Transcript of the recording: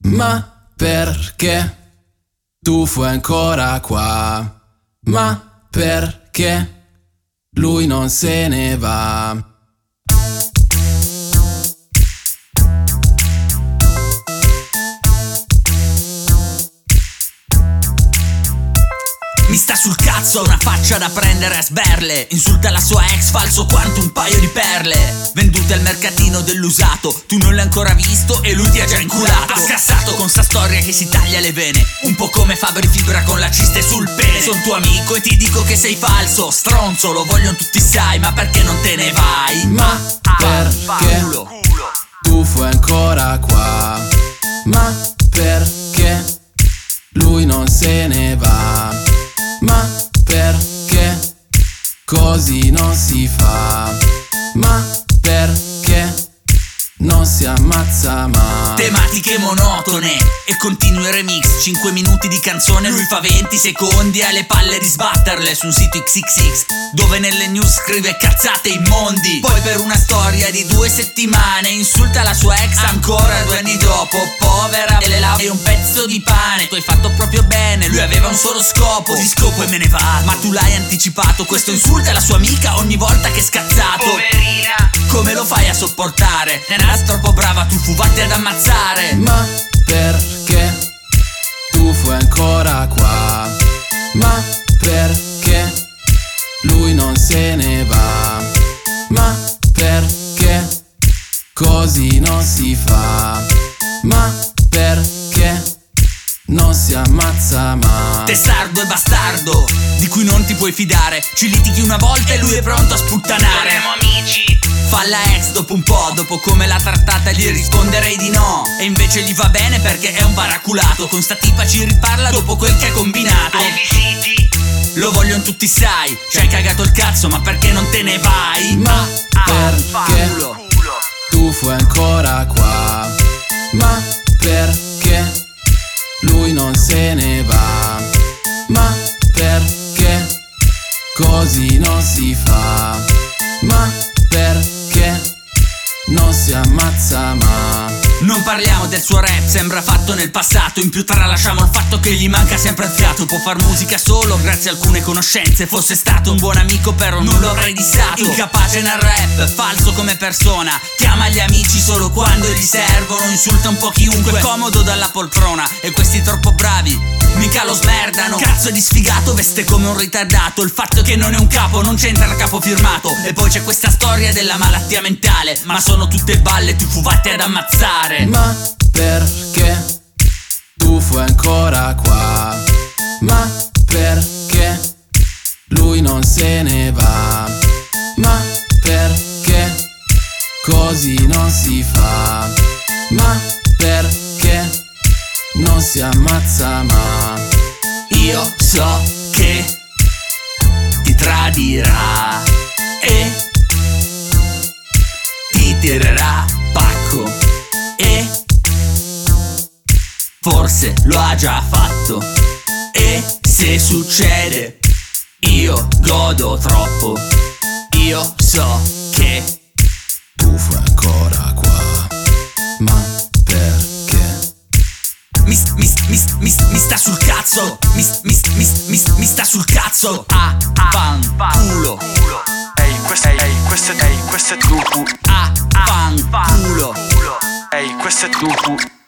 Ma perché tu fui ancora qua? Ma perché lui non se ne va? Mi sta sul cazzo, ha una faccia da prendere a sberle. Insulta la sua ex, falso quanto un paio di perle. Vendute al mercatino dell'usato, tu non l'hai ancora visto e lui ti ha già inculato. Ha scassato con sta storia che si taglia le vene, un po' come Fabri Fibra con la ciste sul pene. Son tuo amico e ti dico che sei falso, stronzo, lo vogliono tutti sai, ma perché non te ne vai? Ma perché tu fui ancora qua? Ma perché lui non se ne va? Ma perché così non si fa? Ma perché non si ammazza mai? Tematiche monotone e continui il remix, 5 minuti di canzone, lui fa 20 secondi e ha le palle di sbatterle su un sito XXX dove nelle news scrive cazzate immondi. Poi per una storia di 2 settimane insulta la sua ex ancora 2 anni dopo. Povera e le lave un pezzo di pane, tu hai fatto proprio bene, lui aveva un solo scopo, di scopo e me ne vado. Ma tu l'hai anticipato, questo insulta la sua amica ogni volta che è scazzato. Poverina, come lo fai a sopportare? Era troppo brava, tu fu vatti ad ammazzare. Ma perché tu fui ancora qua? Ma perché lui non se ne va? Ma perché così non si fa? Ma perché non si ammazza mai? Testardo e bastardo, di cui non ti puoi fidare. Ci litighi una volta e lui è pronto a sputtanare. Saremo amici. Fa la ex dopo un po', dopo come l'ha trattata gli risponderei di no. E invece gli va bene perché è un paraculato. Con sta tipa ci riparla dopo quel che ha combinato. Hai visiti? Lo vogliono tutti sai, ci hai cagato il cazzo ma perché non te ne vai? Ma perché tu fui ancora qua? Ma perché lui non se ne va? Ma perché così non si fa? Ma perché non si ammazza mai? Non parliamo del suo rap, sembra fatto nel passato. In più tralasciamo il fatto che gli manca sempre il fiato. Può far musica solo grazie a alcune conoscenze. Fosse stato un buon amico però non lo avrei dissato. Incapace nel rap, falso come persona. Chiama gli amici solo quando gli servono. Insulta un po' chiunque, comodo dalla poltrona. E questi troppo bravi mica lo smerdano. Cazzo di sfigato, veste come un ritardato. Il fatto che non è un capo non c'entra il capo firmato. E poi c'è questa storia della malattia mentale. Ma sono tutte balle, tu fu vatti ad ammazzare. Ma perché tu fui ancora qua? Ma perché lui non se ne va? Ma perché così non si fa? Ma perché non si ammazza mai? Io so che ti tradirà e ti tirerà pacco. E forse lo ha già fatto. E se succede io godo troppo. Io so che tu fui ancora qua. Ma perché mi sta sul cazzo. Mi sta sul cazzo. Fanculo. Ehi, questo è Dupu. Fanculo. Ehi, questo è Dupu.